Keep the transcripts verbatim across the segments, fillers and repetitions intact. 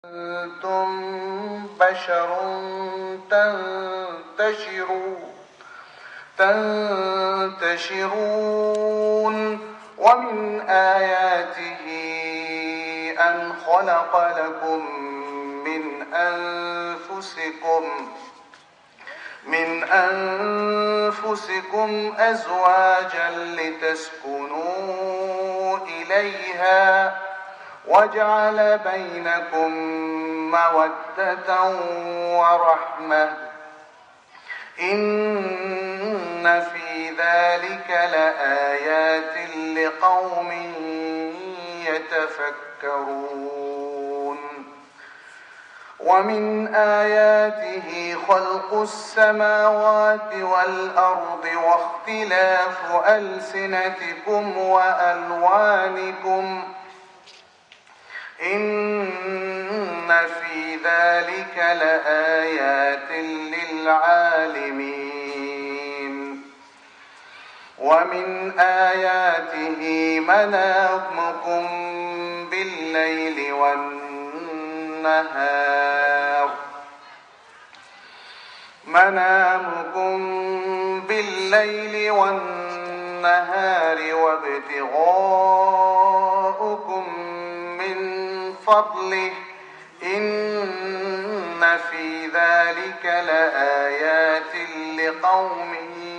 أنتم بشر تنتشرون تنتشرون ومن آياته أن خلق لكم من أنفسكم من أنفسكم أزواجا لتسكنوا إليها وجعل بينكم مودة ورحمة إن في ذلك لآيات لقوم يتفكرون ومن آياته خلق السماوات والأرض واختلاف ألسنتكم وألوانكم إن في ذلك لآيات للعالمين ومن آياته منامكم بالليل والنهار منامكم بالليل والنهار وابتغاؤكم فضله إن في ذلك لآيات لقوم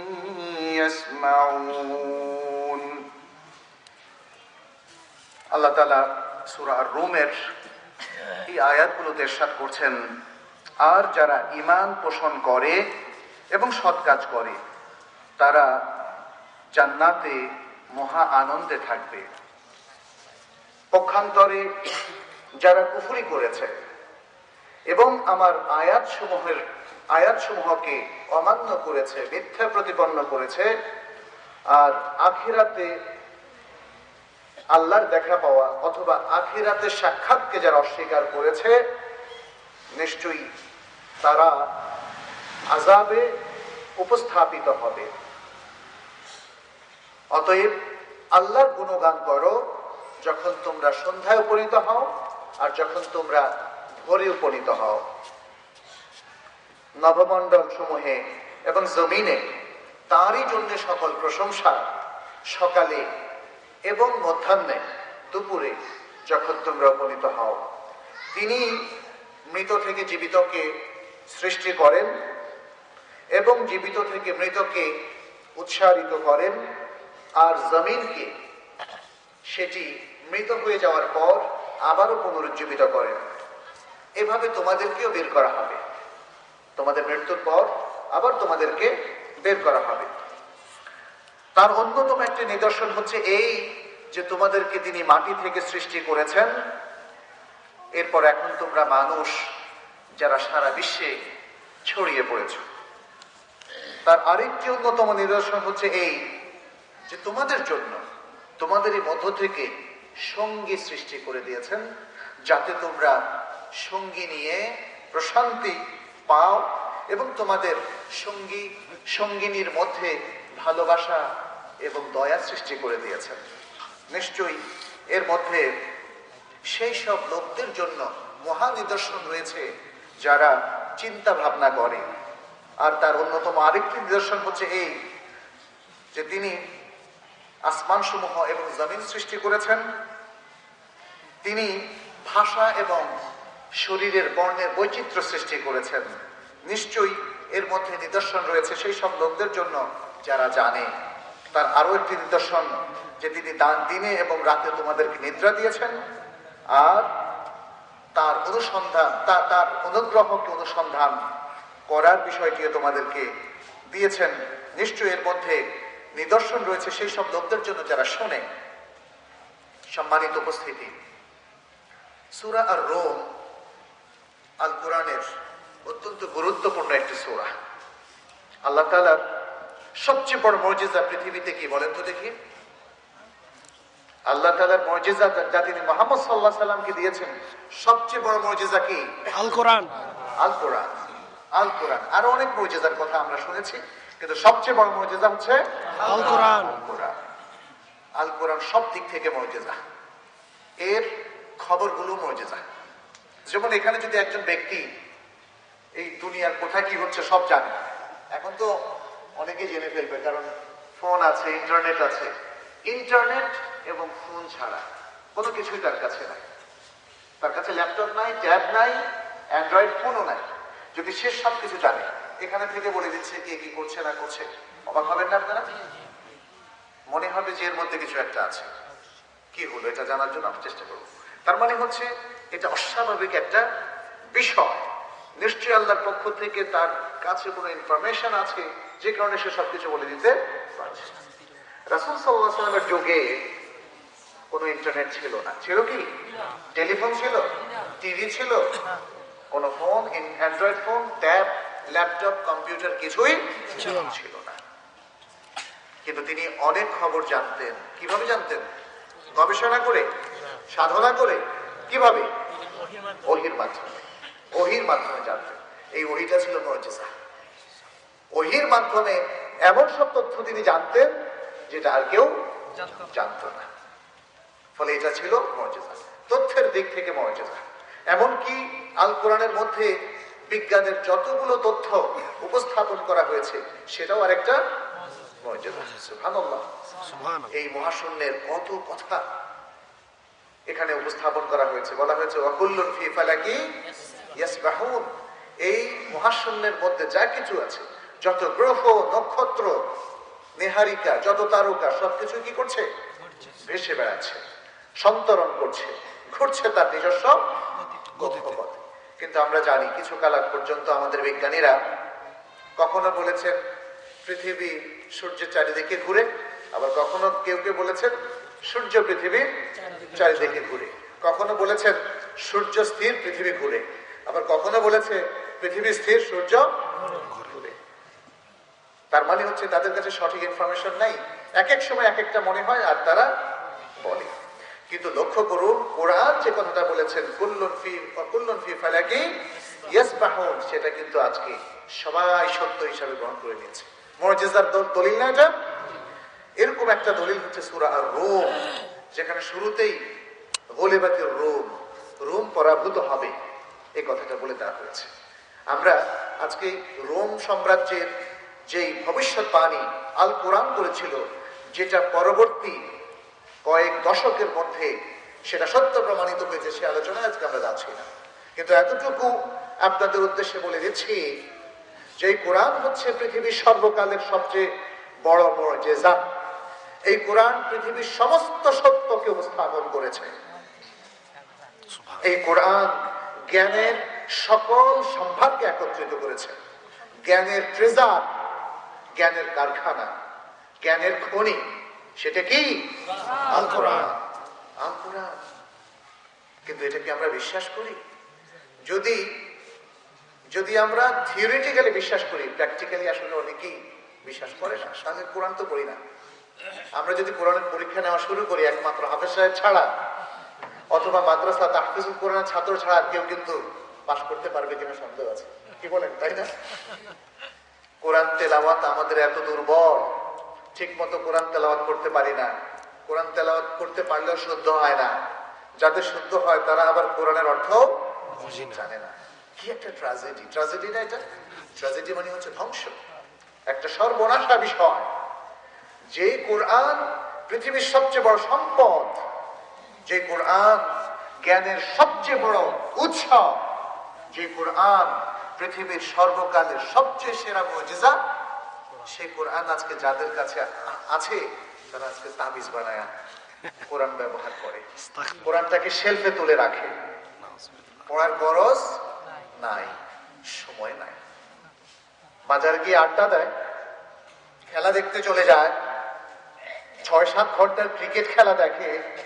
يسمعون আল্লাহ তাআলা সূরা আর-রুমের এই আয়াতগুলোতে ইরশাদ করছেন, আর যারা ঈমান পোষণ করে এবং সৎ কাজ করে তারা জান্নাতে মহা আনন্দে থাকবে। পক্ষান্তরে যারা কুফরি করেছে এবং আমার আয়াতসমূহের আয়াতসমূহকে অমান্য করেছে, মিথ্যা প্রতিপন্ন করেছে, আর আখিরাতে আল্লাহর দেখা পাওয়া অথবা আখিরাতে সাক্ষাৎকে যারা অস্বীকার করেছে, নিশ্চয়ই তারা আযাবে উপস্থাপিত হবে। অতএব আল্লাহর গুণগান করো যখন তোমরা সন্ধ্যায় উপনীত হও আর যখন তোমরা ভোরে উপনীত হও। নবমণ্ডল সমূহে এবং জমিনে তাঁরই জন্য সকল প্রশংসা, সকালে এবং মধ্যাহ্নে দুপুরে যখন তোমরা উপনীত হও। তিনি মৃত থেকে জীবিতকে সৃষ্টি করেন এবং জীবিত থেকে মৃতকে উৎসারিত করেন, আর জমিনকে সেটি মৃত হয়ে যাওয়ার পর আবারও পুনরুজ্জীবিত করেন। এভাবে তোমাদেরকেও বের করা হবে, তোমাদের মৃত্যুর পর আবার তোমাদেরকে বের করা হবে। তার অন্যতম একটি নিদর্শন হচ্ছে এই যে তোমাদেরকে তিনি মাটি থেকে সৃষ্টি করেছেন, এরপর এখন তোমরা মানুষ যারা সারা বিশ্বে ছড়িয়ে পড়েছ। তার আরেকটি অন্যতম নিদর্শন হচ্ছে এই যে তোমাদের জন্য তোমাদেরই মধ্য থেকে সঙ্গী সৃষ্টি করে দিয়েছেন, যাতে তোমরা সঙ্গী নিয়ে প্রশান্তি পাও এবং তোমাদের সঙ্গী সঙ্গিনীর মধ্যে ভালোবাসা এবং দয়া সৃষ্টি করে দিয়েছেন। নিশ্চয়ই এর মধ্যে সেই সব লোকদের জন্য মহা নিদর্শন রয়েছে যারা চিন্তা ভাবনা করে। আর তার অন্যতম আরেকটি নিদর্শন হচ্ছে এই যে তিনি আসমান সমূহ এবং জমিন সৃষ্টি করেছেন, তিনি ভাষা এবং শরীরের বর্ণের বৈচিত্র্য সৃষ্টি করেছেন। নিশ্চয়ই এর মধ্যে নিদর্শন রয়েছে সেই সব লোকদের জন্য যারা জানে। তার আরো একটি নিদর্শন যে তিনি দিনে এবং রাতে তোমাদেরকে নিদ্রা দিয়েছেন, আর তার অনুসন্ধান তার তার অনুগ্রহকে অনুসন্ধান করার বিষয়টিও তোমাদেরকে দিয়েছেন। নিশ্চয়ই এর মধ্যে নিদর্শন রয়েছে সেই সব লোকদের জন্য যারা শোনে। সম্মানিত উপস্থিতি, সূরা আর-রুম আল কোরআনের অত্যন্ত গুরুত্বপূর্ণ একটি সূরা। আল্লাহ তাআলার সবচেয়ে বড় মুজিজা পৃথিবীতে কি বলেন তো দেখি? আল্লাহ তাআলার মুজিজা যা তিনি মুহাম্মদ সাল্লাল্লাহু আলাইহি সাল্লামকে দিয়েছেন, সবচেয়ে বড় মুজিজা কি? আল কোরআন। আল কোরআন আল কোরআন আরো অনেক মুজিজার কথা আমরা শুনেছি, কিন্তু সবচেয়ে বড় মুজিজা হচ্ছে আল কোরআন। আল কোরআন সব দিক থেকে মুজিজা। এর খবরগুলো মুজিজা। যেমন এখানে যদি একজন ব্যক্তি এই দুনিয়ার কোথায় কি হচ্ছে সব জানে, এখন তো অনেকে জেনে ফেলবে, কারণ ফোন আছে, ইন্টারনেট আছে। ইন্টারনেট এবং ফোন ছাড়া কোনো কিছুই তার কাছে নাই। তার কাছে ল্যাপটপ নাই, ট্যাব নাই, অ্যান্ড্রয়েড ফোনও নাই। যদি সে সব কিছু জানে, এখানে থেকে বলে দিচ্ছে কে কি করছে না করছে, অবাক হবেন না আপনারা? মনে হবে যে এর মধ্যে কিছু একটা আছে। কি হলো এটা জানার জন্য আমরা চেষ্টা করব। তার মানে হচ্ছে এটা অস্বাভাবিক একটা বিষয়। নিশ্চয়ই আল্লাহর পক্ষ থেকে তার কাছে কোনো ইনফরমেশন আছে, যে কারণে সে সবকিছু বলে দিতে পারছে। রাসূল সাল্লাল্লাহু আলাইহি ওয়াসাল্লামের যুগে কোনো ইন্টারনেট ছিল না। ছিল কি? টেলিফোন ছিল, টিভি ছিল, কোন phone, android phone, tab, laptop, computer কিছুই ছিল না। কিন্তু তিনি অনেক খবর জানতেন। কিভাবে জানতেন? গবেষণা করে, সাধনা করে। কিভাবে? ওহীর মাধ্যমে। ওহীর মাধ্যমে জানতেন। এই ওহীটা ছিল মুজিজা। ওহীর মাধ্যমে এমন সব তথ্য তিনি জানতেন যেটা আর কেউ জানতো না। ফলে এটা ছিল মুজিজা, তথ্যের দিক থেকে মুজিজা। এমনকি আল কোরআনের মধ্যে বিজ্ঞানের যতগুলো তথ্য উপস্থাপন করা হয়েছে সেটাও আরেকটা মুজিজা। সুবহানাল্লাহ। এই মহাশূন্যের কত কথা এখানে উপস্থাপন করা হয়েছে। বলা হয়েছে ওয়াকুল্লুন ফি ফালাকি ইয়াসবাহুন। এই মহাশূন্যের মধ্যে যা কিছু আছে, যত গ্রহ, নক্ষত্র, নেহারিকা, যত তারকা, সবকিছু কি করছে? ভেসে বেড়াচ্ছে, সন্তরণ করছে, ঘুরছে তার নিজস্ব গতিপথে। কিন্তু আমরা জানি কিছু কাল আগ পর্যন্ত আমাদের বিজ্ঞানীরা কখনো বলেছেন পৃথিবী সূর্যের চারিদিকে ঘুরে, আবার কখনো কেউ কেউ বলেছেন সূর্য পৃথিবীর চারিদিকে ঘুরে, কখনো বলেছেন সূর্য স্থির, পৃথিবী ঘুরে, আবার কখনো বলেছে পৃথিবী স্থির, সূর্য ঘুরে। তার মানে হচ্ছে তাদের কাছে সঠিক ইনফরমেশন নাই। এক এক সময় এক একটা মনে হয় আর তারা বলে। কিন্তু লক্ষ্য করুন, কোরআন যে কথাটা বলেছেন কুল্লুন ফি কুল্লুন ফি ফালাকি ইয়াসবাহুন, সেটা কিন্তু আজকে সবাই সত্য হিসাবে গ্রহণ করে নিয়েছে। মুজিজার দলিল না এটা? এরকম একটা দলিল হচ্ছে সূরা আর-রুম, যেখানে শুরুতেই গলিবাতির রুম, রোম পরাভূত হবে, এই কথাটা বলে দেওয়া হয়েছে। আমরা আজকে রোম সাম্রাজ্যের যেই ভবিষ্যৎবাণী আল কোরআন করেছিল, যেটা পরবর্তী কয়েক দশকের মধ্যে সেটা সত্য প্রমাণিত হয়েছে, সে আলোচনায় আজকে আমরা যাচ্ছি না। কিন্তু এতটুকু আপনাদের উদ্দেশ্যে বলে দিচ্ছি যে কোরআন হচ্ছে পৃথিবীর সর্বকালের সবচেয়ে বড় মুজিজা। এই কোরআন পৃথিবীর সমস্ত সত্যকে উপস্থাপন করেছে। এই কোরআন জ্ঞানের সকল সম্ভারকে একত্রিত করেছে। জ্ঞানের ট্রেজার, জ্ঞানের কারখানা, জ্ঞানের খনি, সেটা কি? আল কোরআন। আল কোরআন। কিন্তু এটা কি আমরা বিশ্বাস করি? যদি যদি আমরা থিওরিটিক্যালি বিশ্বাস করি, প্র্যাকটিক্যালি আসলে অনেকেই বিশ্বাস করে না। তাহলে কোরআন তো পড়ি না। আমরা যদি কোরআনের পরীক্ষা নেওয়া শুরু করি একমাত্র হাফেজ সাহেব ছাড়া, অথবা মাদ্রাসা তাহফিজুল কোরআন ছাত্র ছাড়া কেউ কিন্তু পাশ করতে পারবে কিনা সন্দেহ আছে। কি বলেন, তাই না? কোরআন তেলাওয়াত আমাদের এত দুর্বল, ঠিক মতো কোরআন তেলাওয়াত করতে পারি না। কোরআন তেলাওয়াত করতে পারলেও শুদ্ধ হয় না। যাদের শুদ্ধ হয় তারা আবার কোরআনের অর্থ জানে না। কি একটা ট্র্যাজেডি! ট্র্যাজেডি না এটা? ট্র্যাজেডি মানে হচ্ছে ধ্বংস, একটা সর্বনাশা বিষয়। যে কোরআন পৃথিবীর সবচেয়ে বড় সম্পদ, যে কোরআন জ্ঞানের সবচেয়ে বড় উৎস, যে কোরআন পৃথিবীর সর্বকালের সবচেয়ে সেরা মুজিজা, সেই কোরআন আজকে যাদের কাছে আছে তারা আজকে তাবিজ বানায় কোরআন ব্যবহার করে, কোরআনটাকে শেলফে তুলে রাখে। পড়ার গরজ নাই, সময় নাই। বাজার গিয়ে আড্ডা দেয়, খেলা দেখতে চলে যায়, ছয় সাত ঘন্টার ক্রিকেট খেলা দেখে,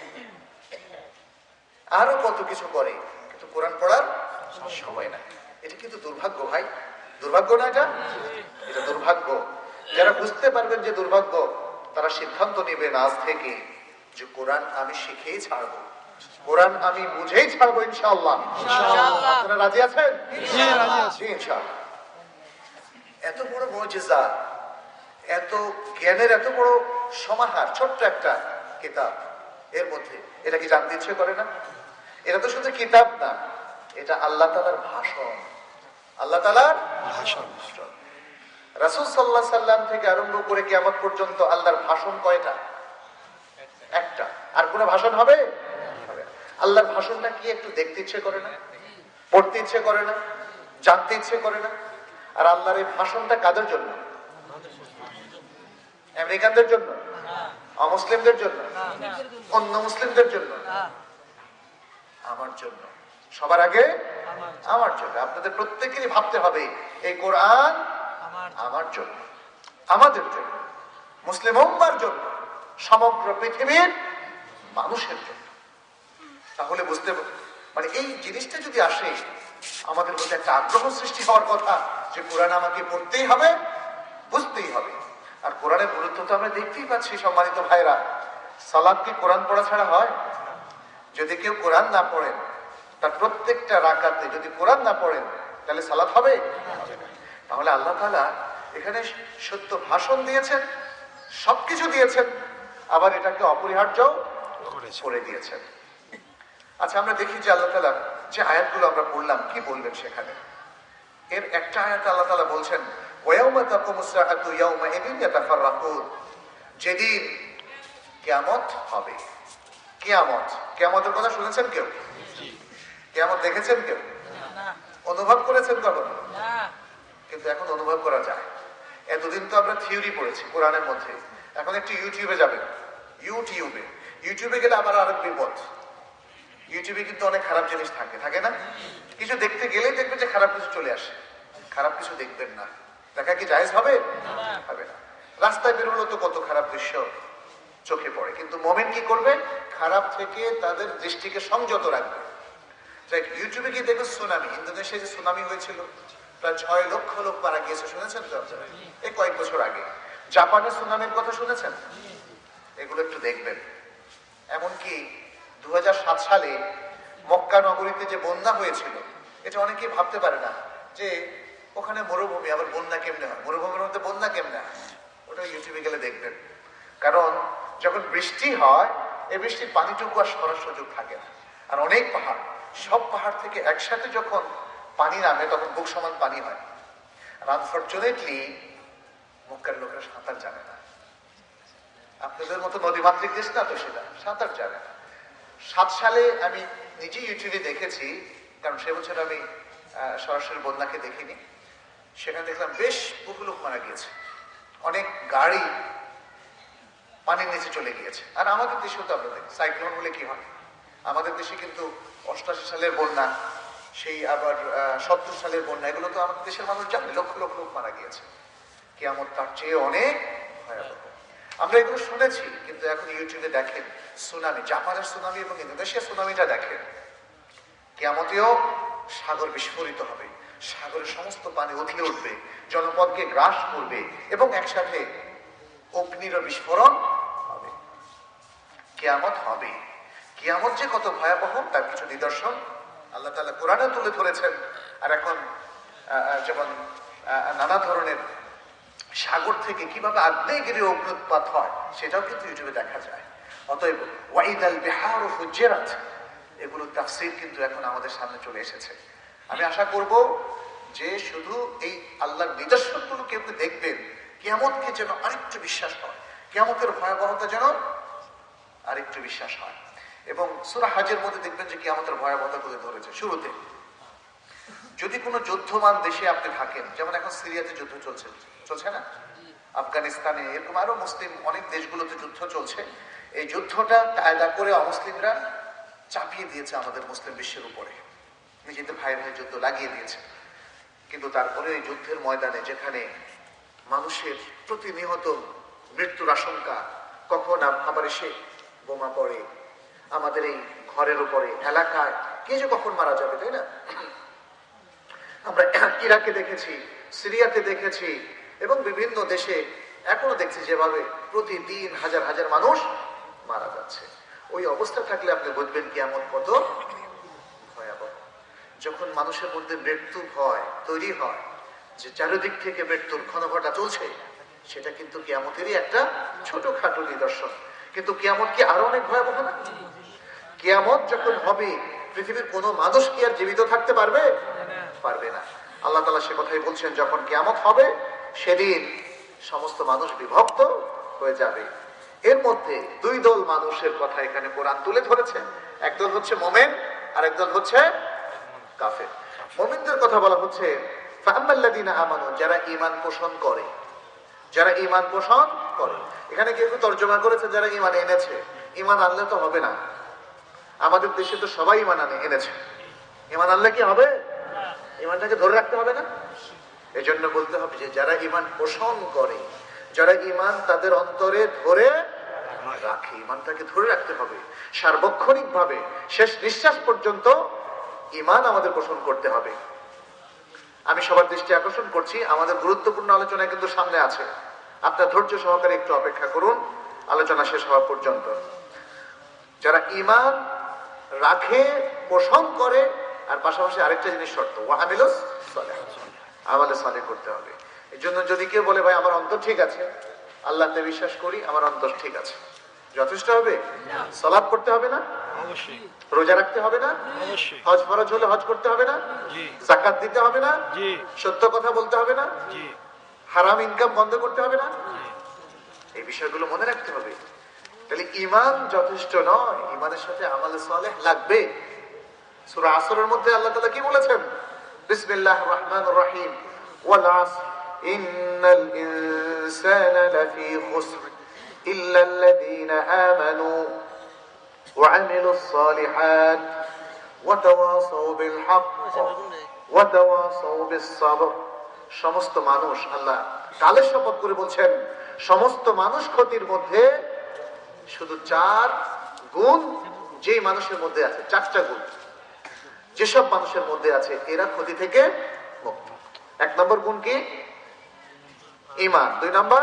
আরো কত কিছু করে, কিন্তু কোরআন পড়ার সময় নাই। এটা কিন্তু দুর্ভাগ্য ভাই, দুর্ভাগ্য না এটা? এটা দুর্ভাগ্য। যারা বুঝতে পারবেন যে দুর্ভাগ্য, তারা সিদ্ধান্ত নেবেন আজ থেকে যে কোরআন আমি শিখেই ছাড়বো, কোরআন আমি বুঝেই ছাড়বো ইনশাআল্লাহ। আপনারা রাজি আছেন? জি, রাজি আছি ইনশাআল্লাহ। এত বড় মুজিজা, এত জ্ঞানের এত বড় সমাহার, ছোট্ট একটা কিতাব, এর মধ্যে এটা কি জানতে ইচ্ছে করে না? এটা তো শুধু কিতাব না, এটা আল্লাহ তাআলার ভাষণ, আল্লাহ তাআলার ভাষণ। রাসূল সাল্লাল্লাহু আলাইহি সাল্লাম থেকে আরম্ভ করে কিয়ামত পর্যন্ত আল্লাহর ভাষণ কয়টা? একটা। আর কোনো ভাষণ হবে? আল্লাহর ভাষণটা কি একটু দেখতে ইচ্ছে করে না, পড়তে ইচ্ছে করে না, জানতে ইচ্ছে করে না? আর আল্লাহর এই ভাষণটা কাদের জন্য? আমেরিকানদের জন্য, অমুসলিমদের জন্য, অন্য মুসলিমদের জন্য? আমার জন্য, সবার আগে আমার জন্য। আপনাদের প্রত্যেকেরই ভাবতে হবে এই কোরআন আমার জন্য, আমাদের জন্য, মুসলিম উম্মার জন্য, সমগ্র পৃথিবীর মানুষের জন্য। তাহলে বুঝতে মানে এই জিনিসটা যদি আসে, আমাদের মধ্যে একটা আগ্রহ সৃষ্টি হওয়ার কথা যে কোরআন আমাকে পড়তেই হবে, বুঝতেই হবে। আর কোরআনের গুরুত্ব তো আমরা দেখতেই পাচ্ছি সম্মানিত ভাইরা। সালাত কি কোরআন পড়া ছাড়া হয়? যদি কেউ কোরআন না পড়েন, তার প্রত্যেকটা রাকাতে যদি কোরআন না পড়েন, তাহলে সালাত হবে? তাহলে আল্লাহ তাআলা এখানে সত্য ভাষণ দিয়েছেন, সবকিছু দিয়েছেন, আবার এটাকে অপরিহার্য করে দিয়েছেন। আচ্ছা, আমরা দেখি যে আল্লাহ তাআলা যে আয়াতগুলো আমরা পড়লাম, কি বললেন সেখানে। এর একটা আয়াত আল্লাহ তাআলা বলছেন, ওয়ায়াউমা তাকুমুস সাআতু ইয়াউমাইযিন ইয়াতাফাররাকুন, যেদিন কিয়ামত হবে। কিয়ামত, কিয়ামতের কথা শুনেছেন কেউ? কিয়ামত দেখেছেন কেউ? অনুভব করেছেন কখনো? কিন্তু এখন অনুভব করা যায়। এতদিন তো আমরা থিওরি পড়েছি কোরআনের মধ্যে, এখন একটু ইউটিউবে যাবেন, ইউটিউবে ইউটিউবে গেলে আবার আরেক বিপদ। ইউটিউবে কিন্তু অনেক খারাপ জিনিস থাকে, থাকে না? কিছু দেখতে গেলেই দেখবেন যে খারাপ কিছু চলে আসে। খারাপ কিছু দেখবেন না, দেখা কি জায়েজ হবে? হবে না। রাস্তায় বের হলো তো কত খারাপ দৃশ্য চোখে পড়ে, কিন্তু মুমিন কি করবে? খারাপ থেকে তাদের দৃষ্টিকে সংযত রাখবে। ইউটিউবে গিয়ে দেখবে সুনামি, ইন্দোনেশিয়ায় যে সুনামি হয়েছিল, প্রায় ছয় লক্ষ লোক মারা গিয়েছে, শুনেছেন তো আপনারা? এই কয়েক বছর আগে। জাপানের সুনামির কথা শুনেছেন? এগুলো একটু দেখবেন। এমনকি দু হাজার সাত সালে মক্কা নগরীতে যে বন্যা হয়েছিল, এটা অনেকেই ভাবতে পারে না যে ওখানে মরুভূমি, আবার বন্যা কেমনে হয়, মরুভূমির মধ্যে বন্যা কেমনে হয়। ওটা ইউটিউবে গেলে দেখবেন। কারণ যখন বৃষ্টি হয়, এই বৃষ্টির পানিটুকু আর সরার সুযোগ থাকে না। আর অনেক পাহাড়, সব পাহাড় থেকে একসাথে যখন পানি নামে তখন বুক সমান পানি হয়। আর আনফর্চুনেটলি মক্কার লোকেরা সাঁতার জানে না। আপনাদের মতো নদীমাতৃক দেশ না তো, সেটা সাঁতার জানে না। সাত সালে আমি নিজে ইউটিউবে দেখেছি, কারণ সে বছর আমি সরাসরি বন্যাকে দেখিনি। সেখানে দেখলাম বেশ বহু লোক মারা গিয়েছে, অনেক গাড়ি পানির নিচে চলে গিয়েছে। আর আমাদের দেশেও তো আমরা দেখি সাইক্লোন হলে কি হয়। আমাদের দেশে কিন্তু অষ্টাশি সালের বন্যা, সেই আবার সত্তর সালের বন্যা, এগুলো তো আমাদের দেশের মানুষ জানে, লক্ষ লক্ষ লোক মারা গিয়েছে। কিয়ামত তার চেয়ে অনেক ভয়াবহ। আমরা এগুলো শুনেছি, কিন্তু এখন ইউটিউবে দেখেন সুনামি, জাপানের সুনামি এবং ইন্দোনেশিয়ার সুনামিটা দেখেন। কিয়ামতেও সাগর বিস্ফোরিত হবে, সাগরের সমস্ত পানি উথলে উঠবে, জনপদকে গ্রাস করবে এবং একসাথে অগ্নির বিস্ফোরণ হবে। কিয়ামত হবে। কিয়ামত যে কত ভয়াবহ তার কিছু নিদর্শন আল্লাহ তাআলা কোরআনে তুলে ধরেছেন। আর এখন যেমন নানা ধরনের সাগর থেকে কিভাবে আগ্নেয়গিরি অগ্নুৎপাত হয় সেটাও কিন্তু ইউটিউবে দেখা যায়। অতএব ওয়াইদাল বিহারু ফুজ্জিরাত, এগুলো তাফসীর কিন্তু এখন আমাদের সামনে চলে এসেছে। আমি আশা করব যে শুধু এই আল্লাহর নিদর্শনগুলো কেউ কেউ দেখবেন, কিয়ামতকে যেন আরেকটু বিশ্বাস হয়, কিয়ামতের ভয়াবহতা যেন আরেকটু বিশ্বাস হয়। এবং সূরা হাজের মধ্যে দেখবেন যে কিয়ামতের ভয়াবহতা তুলে ধরেছে শুরুতে। যদি কোনো যুদ্ধমান দেশে আপনি থাকেন, যেমন এখন সিরিয়াতে যুদ্ধ চলছে, চলছে না? আফগানিস্তানে, এরকম আরো মুসলিম অনেক দেশগুলোতে যুদ্ধ চলছে। এই যুদ্ধটা কায়দা করে অমুসলিমরা চাপিয়ে দিয়েছে আমাদের মুসলিম বিশ্বের উপরে, নিজেদের ভাই ভাই যুদ্ধ লাগিয়ে দিয়েছে। কিন্তু তারপরে এই যুদ্ধের ময়দানে যেখানে মানুষের প্রতিনিয়ত মৃত্যুর আশঙ্কা, কখন আবার এসে বোমা পড়ে আমাদের এই ঘরের উপরে, এলাকায়, কে যে কখন মারা যাবে, তাই না? আমরা ইরাকে দেখেছি, সিরিয়াতে দেখেছি এবং বিভিন্ন দেশে এখনো দেখছি যেভাবে প্রতিদিন হাজার হাজার মানুষ মারা যাচ্ছে। ওই অবস্থা থাকলে আপনি বুঝবেন কিয়ামত কত ভয়াবহ। যখন মানুষের মধ্যে মৃত্যু ভয় তৈরি হয়, যে চারিদিক থেকে মৃত্যুর ঘনঘটা চলছে, সেটা কিন্তু কিয়ামতেরই একটা ছোটখাটো নিদর্শন। কিন্তু কিয়ামত কি আরো অনেক ভয়াবহ না? কিয়ামত যখন হবে, পৃথিবীর কোনো মানুষ কি আর জীবিত থাকতে পারবে? পারবে না। আল্লাহ তাআলা সে কথাই বলছেন, যখন কিয়ামত হবে সেদিন সমস্ত মানুষ বিভক্ত হয়ে যাবে। এর মধ্যে দুই দল মানুষের কথা এখানে কোরআন তুলে ধরেছে। একদল হচ্ছে মুমিন আর একদল হচ্ছে কাফের। মুমিনদের কথা বলা হচ্ছে ফাআম্মাল্লাযীনা আমানু, যারা ঈমান পোষণ করে, যারা ঈমান পোষণ করে। এখানে কেউ কেউ তর্জমা করেছে যারা ঈমান এনেছে। ঈমান আনলে তো হবে না, আমাদের দেশে তো সবাই ঈমান আনে এনেছে। ঈমান আনলে কি হবে? ঈমানটাকে ধরে রাখতে হবে না? এজন্য বলতে হবে যে যারা ঈমান পোষণ করে, যারা ঈমান তাদের অন্তরে ধরে রাখে, ঈমানটাকে ধরে রাখতে হবে সার্বক্ষণিক ভাবে, শেষ নিঃশ্বাস পর্যন্ত ঈমান আমাদের পোষণ করতে হবে। আমি সবার দৃষ্টি আকর্ষণ করছি, আমাদের গুরুত্বপূর্ণ আলোচনা কিন্তু সামনে আছে। আপনার ধৈর্য সহকারে একটু অপেক্ষা করুন আলোচনা শেষ হওয়া পর্যন্ত। যারা ঈমান রাখে, পোষণ করে, আর পাশাপাশি আরেকটা জিনিস শর্ত, ওয়া আমিলুস সালিহাত, আমলে সালেহ করতে হবে। এই জন্য যদি কেউ বলে ভাই আমার অন্তর ঠিক আছে, আল্লাহতে বিশ্বাস করি, আমার অন্তর ঠিক আছে, যথেষ্ট হবে? সালাত পড়তে হবে না? অবশ্যই। রোজা রাখতে হবে না? অবশ্যই। হজ ফরজ হলে হজ করতে হবে না? জি। যাকাত দিতে হবে না? জি। সত্য কথা বলতে হবে না? জি। হারাম ইনকাম বন্ধ করতে হবে না? জি। এই বিষয়গুলো মনে রাখতে হবে। তাহলে ঈমান যথেষ্ট নয়, ঈমানের সাথে আমলে সালেহ লাগবে। সূরা আসরের মধ্যে আল্লাহ তাআলা কি বলেছেন? বিসমিল্লাহির রহমানির রহিম, ওয়াল আসর ইন্নাল ইনসানা লাফি খুসর ইল্লাল্লাযীনা আমানু ওয়া আমিলুস সালিহাত ওয়া তাওয়াসাউ বিল হক ওয়া তাওয়াসাউ বিস সাবর। সমস্ত মানুষ, আল্লাহ কালের শপথ করে বলছেন, সমস্ত মানুষ ক্ষতির মধ্যে শুধু চার গুণ যেই মানুষের মধ্যে আছে, চারটা গুণ যেসব মানুষের মধ্যে আছে এরা ক্ষতি থেকে মুক্ত। এক নম্বর গুণ কি? ঈমান। দুই নম্বর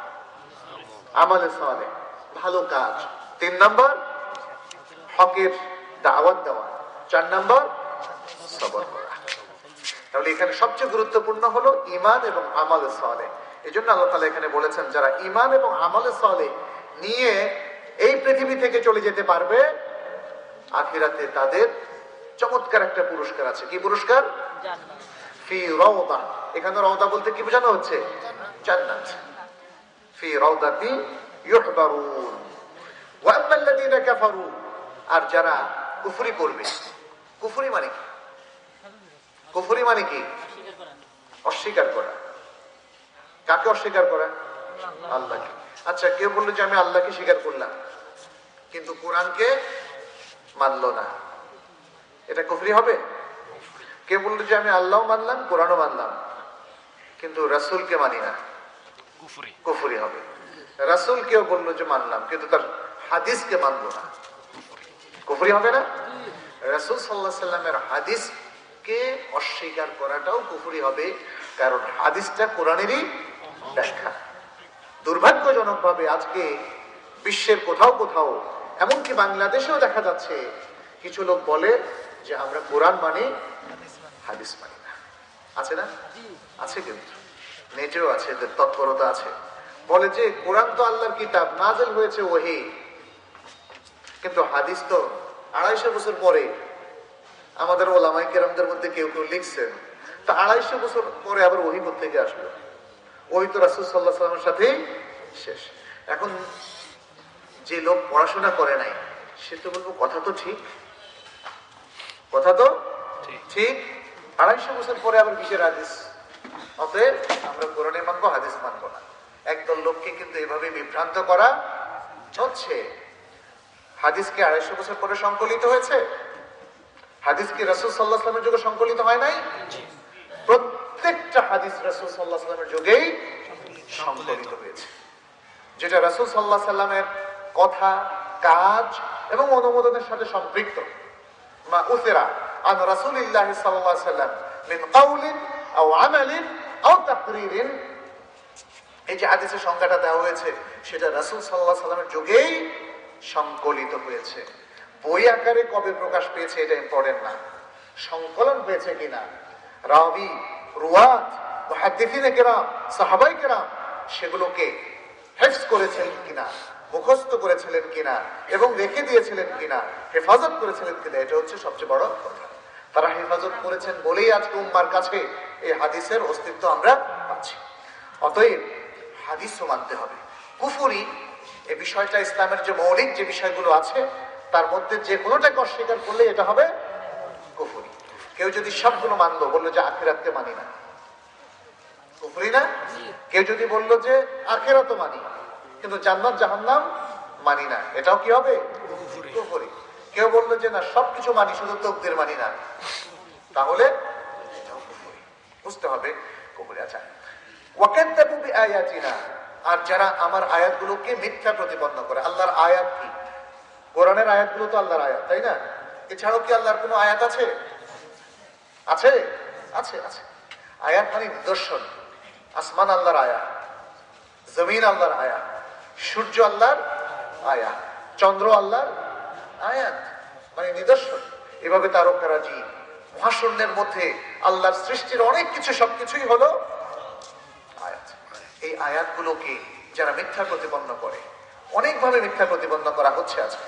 আমলে সালেহ, ভালো কাজ। তিন নম্বর হকের দাওয়াত দেওয়া। চার নম্বর সবর করা। তাহলে এখানে সবচেয়ে গুরুত্বপূর্ণ হলো ঈমান এবং আমলে সালেহ। এই জন্য আল্লাহ তাআলা এখানে বলেছেন যারা ঈমান এবং আমলে সালেহ নিয়ে এই পৃথিবী থেকে চলে যেতে পারবে, আখিরাতে তাদের চমৎকার একটা পুরস্কার আছে। কি পুরস্কার? ফি রাওদা। এখানে রাওদা বলতে কি বোঝানো হচ্ছে? জান্নাত। ফি রাওদাতি ইউহবারুন। ওয়া আম্মাল্লাযীনা কাফারু, আর যারা কুফরি করবে। কুফরি মানে কি? কুফরি মানে কি? অস্বীকার করা। কাকে অস্বীকার করা? আল্লাহকে। আচ্ছা, কেউ বললো যে আমি আল্লাহকে স্বীকার করলাম কিন্তু কোরআনকে মানলো না, এটা কুফরি হবে? কেউ বললো যে আমি আল্লাহ মানলাম, কোরআনও মানলাম কিন্তু রাসূলকে মানি না, কুফরি। কুফরি হবে। রাসূল কেউ বললো যে মানলাম কিন্তু তার হাদিসকে মানলো না, কুফরি হবে না? রাসূল সাল্লাল্লাহু আলাইহি সাল্লামের হাদিসকে অস্বীকার করাটাও কুফরি হবে, কারণ হাদিসটা কোরআনেরই ব্যাখ্যা। দুর্ভাগ্যজনক ভাবে আজকে বিশ্বের কোথাও কোথাও, এমনকি বাংলাদেশেও দেখা যাচ্ছে কিছু লোক বলে যে আমরা কোরআন মানি, হাদিস মানি না। আছে না? আছে, কিন্তু নেটেও আছে, এদের তৎপরতা আছে। বলে যে কোরআন তো আল্লাহর কিতাব, নাযিল হয়েছে ওহী, কিন্তু হাদিস তো আড়াইশো বছর পরে আমাদের ওলামায়ে কেরামদের মধ্যে কেউ কেউ লিখছেন। তা আড়াইশো বছর পরে আবার ওহী কোথা থেকে আসলো? ওহী তো রাসূল সাল্লাল্লাহু আলাইহি ওয়াসাল্লামের সাথেই শেষ। এখন যে লোক পড়াশোনা করে নাই সে তো বলবো কথা তো ঠিক, কথা তো ঠিক, আড়াইশো বছর পরে আবার কিসের হাদিস? অতএব আমরা কোরআনে মানবো, হাদিস মানবো না। একদল লোককে কিন্তু এভাবে বিভ্রান্ত করা হচ্ছে। হাদিস কি আড়াইশো বছর পরে সংকলিত হয়েছে? হাদিস কি রাসূল সাল্লাল্লাহু আলাইহি ওয়াসাল্লামের যুগে সংকলিত হয় নাই? প্রত্যেকটা হাদিস রাসূল সাল্লাল্লাহু আলাইহি ওয়াসাল্লামের যুগেই সংকলিত হয়েছে। যেটা রাসূল সাল্লাল্লাহু আলাইহি ওয়াসাল্লামের কথা, কাজ এবং অনুমোদনের সাথে সম্পৃক্ত। মা উসিরা আন রাসূলিল্লাহি সাল্লাল্লাহু আলাইহি ওয়াসাল্লাম মিন কাউলিন আও আমালিন আও তাকরীরিন, এই যে হাদিসের সংজ্ঞাটা দেওয়া হয়েছে সেটা রাসূল সাল্লাল্লাহু আলাইহি ওয়াসাল্লামের যুগেই সংকলিত হয়েছে। বই আকারে কবে প্রকাশ পেয়েছে এটা ইম্পর্টেন্ট না, সংকলন হয়েছে কিনা, রাবি, রুয়াত, মুহাদ্দিসিনে কেরাম, সাহাবায়ে কেরাম সেগুলোকে হিফজ করেছেন কিনা, মুখস্থ করেছিলেন কিনা এবং রেখে দিয়েছিলেন কিনা, হেফাজত করেছিলেন কিনা, এটা হচ্ছে সবচেয়ে বড় কথা। তারা হেফাজত করেছেন বলেই আজকে উম্মার কাছে এই হাদিসের অস্তিত্ব আমরা পাচ্ছি। অতএব হাদিসও মানতে হবে। কুফরি এই বিষয়টা ইসলামের যে মৌলিক যে বিষয়গুলো আছে তার মধ্যে যে কোনোটাকে অস্বীকার করলে এটা হবে কুফরি। কেউ যদি সবগুলো মানলো, বললো যে আখিরাতকে মানি না, কুফরি না? কেউ যদি বললো যে আখিরাতও মানি কিন্তু জান্নাত জাহান্নাম মানি না, এটাও কি হবে? কুফরি। কেউ বললো যে না সবকিছু মানি শুধু তাকদীর মানি না, তাহলে এটাও কুফরি। বুঝতে হবে কুফরি। আচ্ছা, ওয়াকাযযাবু বিআয়াতিনা, আর যারা আমার আয়াতগুলোকে মিথ্যা প্রতিপন্ন করে। আল্লাহর আয়াত কি? কোরআনের আয়াতগুলো তো আল্লাহর আয়াত, তাই না? এছাড়াও কি আল্লাহর কোনো আয়াত আছে? আছে আছে আছে। আয়াত মানে নিদর্শন। আসমান আল্লাহর আয়াত, জমিন আল্লাহর আয়াত, সূর্য আল্লাহর আয়াত, চন্দ্র আল্লাহর আয়াত, মানে নিদর্শন। এভাবে তারকারাজি, মহাশূন্যের মধ্যে আল্লাহর সৃষ্টির অনেক কিছু, সবকিছুই হলো আয়াত। এই আয়াতগুলোকে যারা মিথ্যা প্রতিপন্ন করে, অনেকভাবে মিথ্যা প্রতিপন্ন করা হচ্ছে আজকে।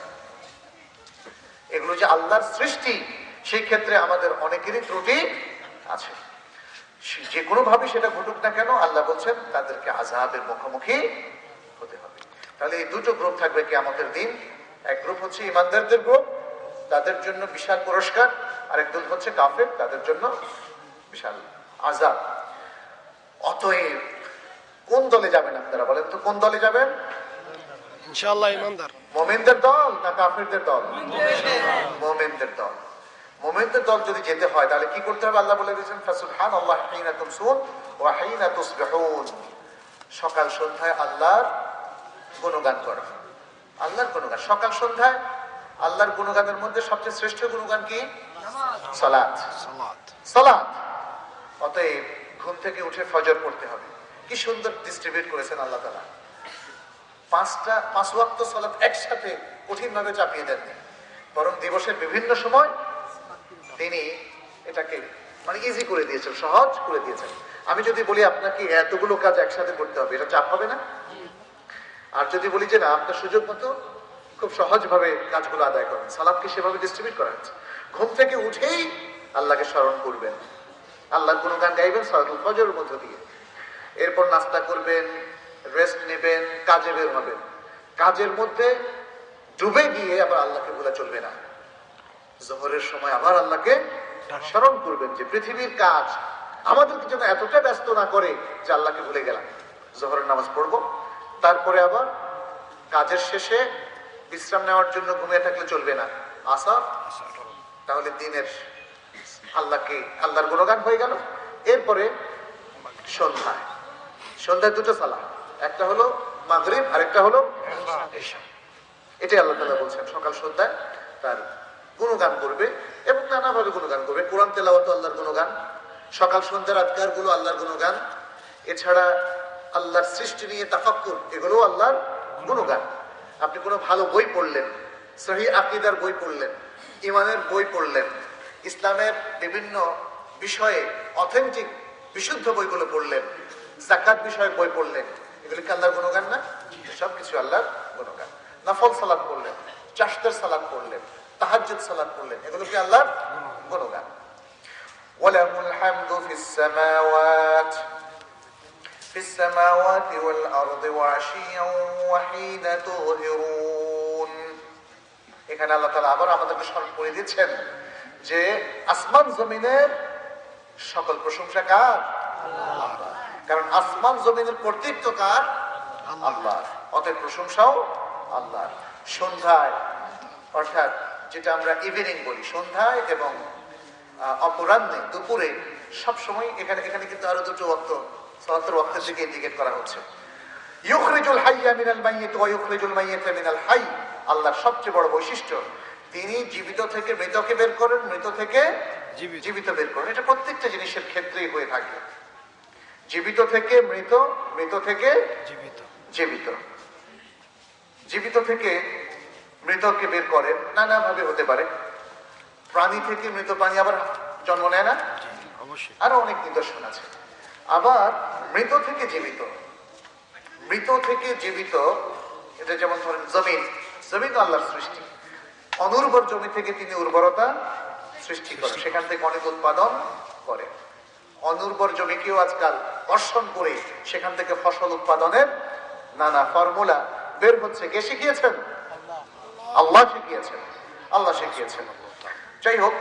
এগুলো যে আল্লাহর সৃষ্টি, সেই ক্ষেত্রে আমাদের অনেকেরই ত্রুটি আছে। যে কোনো ভাবে সেটা ঘটুক না কেন, আল্লাহ বলছেন তাদেরকে আযাবের মুখোমুখি হতে হবে। তাহলে এই দুটো গ্রুপ থাকবে কিয়ামতের দিন। এক গ্রুপ হচ্ছে ঈমানদারদের গ্রুপ, তাদের জন্য বিশাল পুরস্কার। আরেক দল হচ্ছে কাফের, তাদের জন্য বিশাল আযাব। অতএব কোন দলে যাবেন আপনারা বলেন তো? কোন দলে যাবেন? ইনশাআল্লাহ ইমানদার। মুমিনদের দল না কাফেরদের দল? মুমিনদের দল। মুমিনদের দল যদি যেতে হয় তাহলে কি করতে হবে? আল্লাহ বলে দিয়েছেন ফাসুবহানাল্লাহি হিনা তুমসুন ওয়া হিনা তুসবিহুন। সকাল সন্ধ্যায় আল্লাহর গুণগান করো। আল্লাহর গুণগান সকাল সন্ধ্যায়। আল্লাহর গুণগানের মধ্যে সবচেয়ে শ্রেষ্ঠ গুণগান কি? সালাত। সালাত। সালাত। অতএব ঘুম থেকে উঠে ফজর পড়তে হবে। কি সুন্দর ডিস্ট্রিবিউট করেছেন আল্লাহ তাআলা। পাঁচটা পাঁচ ওয়াক্ত সালাত একসাথে কঠিন ভাবে চাপিয়ে দেননি, বরং দিবসের বিভিন্ন সময় তিনি এটাকে মানে ইজি করে দিয়েছেন, সহজ করে দিয়েছেন। আমি যদি বলি আপনাকে এতগুলো কাজ একসাথে করতে হবে, এটা চাপ হবে না? আর যদি বলি যে না আপনার সুযোগ মতো খুব সহজ ভাবে কাজগুলো আদায় করেন, সালাতকে সেভাবে ডিস্ট্রিবিউট করা হচ্ছে। ঘুম থেকে উঠেই আল্লাহকে স্মরণ করবেন, আল্লাহর গুণগান গাইবেন সালাতুল ফজরের মধ্য দিয়ে। এরপর নাস্তা করবেন, রেস্ট নেবেন, কাজে বের হবেন। কাজের মধ্যে ডুবে গিয়ে আবার আল্লাহকে ভুলে চলবে না। জোহরের সময় আবার আল্লাহকে স্মরণ করবেন যে পৃথিবীর কাজ আমাদেরকে যেন এতটা ব্যস্ত না করে যে আল্লাহকে ভুলে গেলাম। জোহরের নামাজ পড়বো, তারপরে আবার কাজের শেষে বিশ্রাম নেওয়ার জন্য ঘুমিয়ে থাকলে চলবে না। আসর, তাহলে দিনের আল্লাহকে আল্লাহর গুণগান হয়ে গেল। এরপরে সন্ধ্যায়, সন্ধ্যায় দুটো সালাত, একটা হলো মাগরিব আরেকটা হলো এশা। এটাই আল্লাহ তাআলা বলছেন সকাল সন্ধ্যায় তার গুণগান করবে এবং নানাভাবে গুণগান করবে। কোরআন তেলাওয়াত আল্লাহর গুণগান, সকাল সন্ধ্যার আজকার গুলো আল্লাহর গুণগান, এছাড়া আল্লাহর সৃষ্টি নিয়ে তাফাক্কুর, এগুলো আল্লাহর গুণগান। আপনি কোনো ভালো বই পড়লেন, সহিহ আকীদার বই পড়লেন, ঈমানের বই পড়লেন, ইসলামের বিভিন্ন বিষয়ে অথেন্টিক বিশুদ্ধ বইগুলো পড়লেন, যাকাত বিষয়ক বই পড়লেন, এগুলো কি আল্লাহর গুণগান না? সবকিছু আল্লাহর গুণগান। নফল সালাত পড়লেন, চাশতের সালাত পড়লেন, তাহাজ্জুদ সালাত পড়লেন, এগুলো কি আল্লাহর গুণগান। ওয়ালাহুল হামদু ফিস সামাওয়াত ফিস সামাওয়াতি ওয়াল আরদি ওয়া আশিয়ান ওয়া হিনা তুযহিরুন। এখানে আল্লাহ তাআলা আবার আমাদেরকে স্মরণ করে দিচ্ছেন যে আসমান জমিনের সকল প্রশংসা কার? আল্লাহ। কারণ আসমান জমিনের কর্তৃত্ব কার? আল্লাহ। অতএব প্রশংসাও আল্লাহ। সন্ধ্যায়, অর্থাৎ যেটা আমরা ইভিনিং বলি, সন্ধ্যায় এবং অপরাহ্নে, দুপুরে, সবসময় এখানে এখানে কিন্তু আরো দুটো ওয়াক্ত সালাতের ওয়াক্তের দিকে ইন্ডিকেট করা হচ্ছে। ইউখরিজুল হাইয়া মিনাল মাইয়িত ওয়া ইউখরিজুল মাইয়িতা মিনাল হাই। আল্লাহর সবচেয়ে বড় বৈশিষ্ট্য, তিনি জীবিত থেকে মৃতকে বের করেন, মৃত থেকে জীবিত বের করেন। এটা প্রত্যেকটা জিনিসের ক্ষেত্রেই হয়ে থাকে। জীবিত থেকে মৃত, মৃত থেকে জীবিত, জীবিত জীবিত থেকে মৃতকে বের করেন। নানাভাবে হতে পারে। প্রাণী থেকে মৃত প্রাণী আবার জন্ম নেয় না? অবশ্যই। আরো অনেক নিদর্শন আছে। আবার মৃত থেকে জীবিত, মৃত থেকে জীবিত এটা যেমন ধরেন জমিন, জমিন আল্লাহর সৃষ্টি। অনুর্বর জমি থেকে তিনি উর্বরতা সৃষ্টি করেন, সেখান থেকে অনেক উৎপাদন করে। অনুর্বর জমিকেও আজকাল কর্ষণ করে সেখান থেকে ফসল উৎপাদনের নানা ফর্মুলা বের হচ্ছে। কে শিখিয়েছেন? আল্লাহ শিখিয়েছেন, আল্লাহ শিখিয়েছেন। যাই হোক,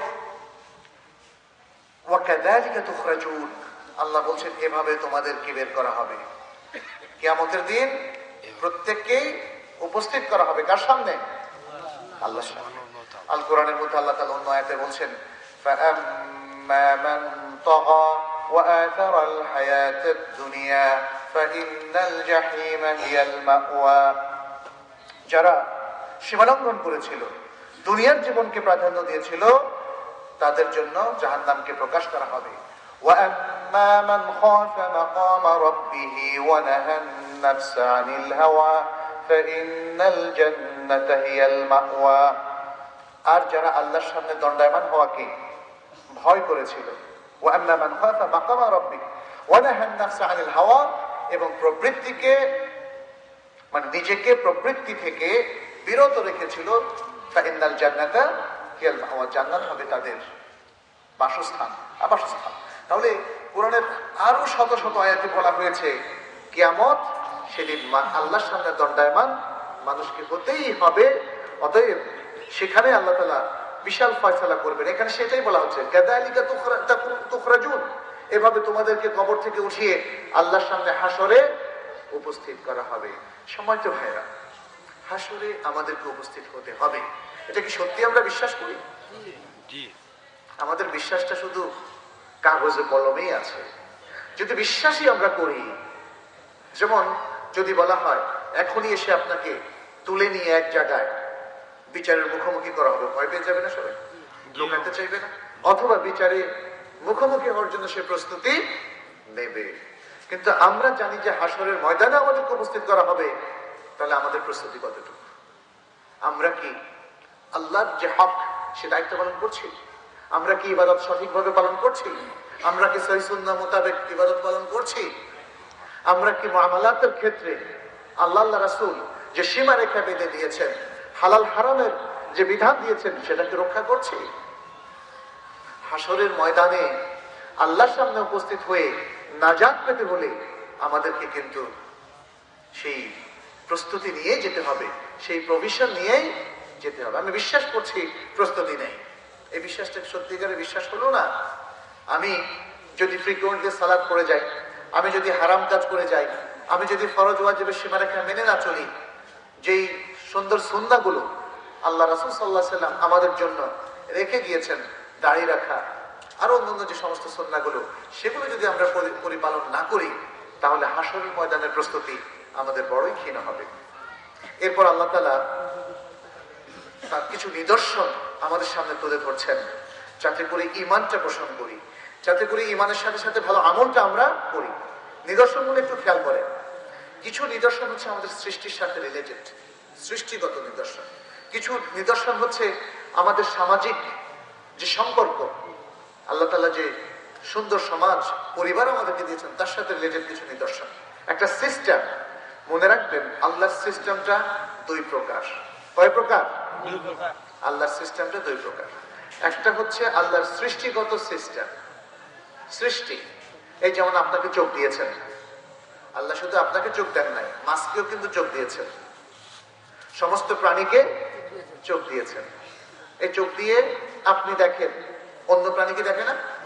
ওয়াকাযালিকা তুখরাজুন, আল্লাহ বলছেন এভাবে তোমাদেরকে বের করা হবে কিয়ামতের দিন। প্রত্যেককেই উপস্থিত করা হবে কার সামনে? আল্লাহর সামনে। আল কোরআনের মধ্যে আল্লাহ তাআলা অন্য আয়াতে বলছেন ফাআম্মা মান তাগা ওয়া আথারাল হায়াতাদ দুনিয়া ফাইন্নাল জাহিমা হিয়াল মাওয়া। যারা সীমালঙ্ঘন করেছিল, দুনিয়ার জীবনকে প্রাধান্য দিয়েছিল, তাদের জন্য জাহান্নামকে প্রকাশ করা হবে। ওয়া আম্মা মান খাফা মাকামা রাব্বিহি ওয়া নাহান নাফসা আনিল হাওয়া ফাইন্নাল জান্নাতা হিয়াল মাওয়া। আর যারা আল্লাহর সামনে দণ্ডায়মান হওয়াকে ভয় করেছিল, ওয়া আম্মা মান খাফা মাকামা রাব্বিহি ওয়া নাহান নাফসা আনিল হাওয়া, এবং প্রবৃত্তিকে মানে নিজেকে প্রবৃত্তি থেকে বিরত রেখেছিল, ফাইন্নাল জান্নাতা হিয়াল মাওয়া, জান্নাত হবে তাদের বাসস্থান, আবাসস্থান। তাহলে কোরআনের আরো শত শত আয়াতে বলা হয়েছে কিয়ামত সেদিন আল্লাহর সামনে দণ্ডায়মান মানুষকে হতেই হবে। অতএব সেখানে আল্লাহ তাআলা বিশাল ফয়সালা করবেন। এখানে সেটাই বলা হচ্ছে কাযালিকা তুখরাজুন, এভাবে তোমাদেরকে কবর থেকে উঠিয়ে আল্লাহর সামনে হাসরে উপস্থিত করা হবে। সম্মানিত ভাইরা, হাসরে আমাদেরকে উপস্থিত হতে হবে। এটা কি সত্যি আমরা বিশ্বাস করি? আমাদের বিশ্বাসটা শুধু কাগজে কলমেই আছে। যদি বিশ্বাসই আমরা করি, যেমন যদি বলা হয় এখনই এসে আপনাকে তুলে নিয়ে এক জায়গায় বিচারের মুখোমুখি করা হবে, ভয় পেয়ে যাবে না সবাই? লোকাতে চাইবে না? অথবা বিচারে মুখোমুখি হওয়ার জন্য সে প্রস্তুতি নেবে। কিন্তু আমরা জানি যে হাসরের ময়দানে আমাদেরকে উপস্থিত করা হবে, তাহলে আমাদের প্রস্তুতি কতটুকু? আমরা কি আল্লাহর যে হক সে দায়িত্ব পালন করছি? আমরা কি ইবাদত সঠিকভাবে পালন করছি? আমরা কি সহিহ সুন্নাহ মোতাবেক ইবাদত পালন করছি? আমরা কি মুআমালাতের ক্ষেত্রে আল্লাহ আল্লাহ রাসূল যে সীমারেখা বেঁধে দিয়েছেন, হালাল হারামের যে বিধান দিয়েছেন, সেটাকে রক্ষা করছি? হাসরের ময়দানে আল্লাহর সামনে উপস্থিত হয়ে নাজাত পেতে হলে আমাদেরকে কিন্তু সেই প্রস্তুতি নিয়ে যেতে হবে, সেই প্রভিশন নিয়েই যেতে হবে। আমি বিশ্বাস করছি প্রস্তুতি নেই, এই বিশ্বাসটা সত্যিকারের বিশ্বাস হলো না। আমি যদি ফ্রিকুয়েন্টলি সালাত পড়ে যাই, আমি যদি হারাম কাজ করে যাই, আমি যদি ফরজ ওয়াজিবের সীমারেখা মেনে না চলি, যেই সুন্দর সুন্নাহগুলো আল্লাহ রাসূল সাল্লাল্লাহু আলাইহি সাল্লাম আমাদের জন্য রেখে গিয়েছেন, দাড়ি রাখা আরো অন্যান্য যে সমস্ত সুন্নাহগুলো, সেগুলো যদি আমরা পরিপালন না করি, তাহলে হাসরের ময়দানের প্রস্তুতি আমাদের বড়ই ক্ষীণ হবে। এরপর আল্লাহ তাআলা তার কিছু নিদর্শন আমাদের সামনে তুলে ধরছেন, যাতে করে ঈমানটা পোষণ করি, যাতে করে ঈমানের সাথে সাথে ভালো আমলটা আমরা করি। নিদর্শনগুলো একটু খেয়াল করেন। কিছু নিদর্শন হচ্ছে আমাদের সৃষ্টির সাথে রিলেটেড, সৃষ্টিগত নিদর্শন। কিছু নিদর্শন হচ্ছে আমাদের সামাজিক যে সম্পর্ক, আল্লাহ তাআলা যে সুন্দর সমাজ পরিবার আমাদেরকে দিয়েছেন, তার সাথে রিলেটেড কিছু নিদর্শন। একটা সিস্টেম, মনে রাখবেন আল্লাহর সিস্টেমটা দুই প্রকার। কয় প্রকার? আল্লাহর সিস্টেমটা দুই প্রকার। একটা হচ্ছে আল্লাহর সৃষ্টিগত সিস্টেম, সৃষ্টি। এই যেমন আপনাকে চোখ দিয়েছেন, আল্লাহ শুধু আপনাকে চোখ দেন নাই, মাছকেও কিন্তু চোখ দিয়েছেন, সমস্ত প্রাণীকে চোখ দিয়েছেন। এই চোখ দিয়ে আপনি দেখেন, অন্য প্রাণীকে দেখে না?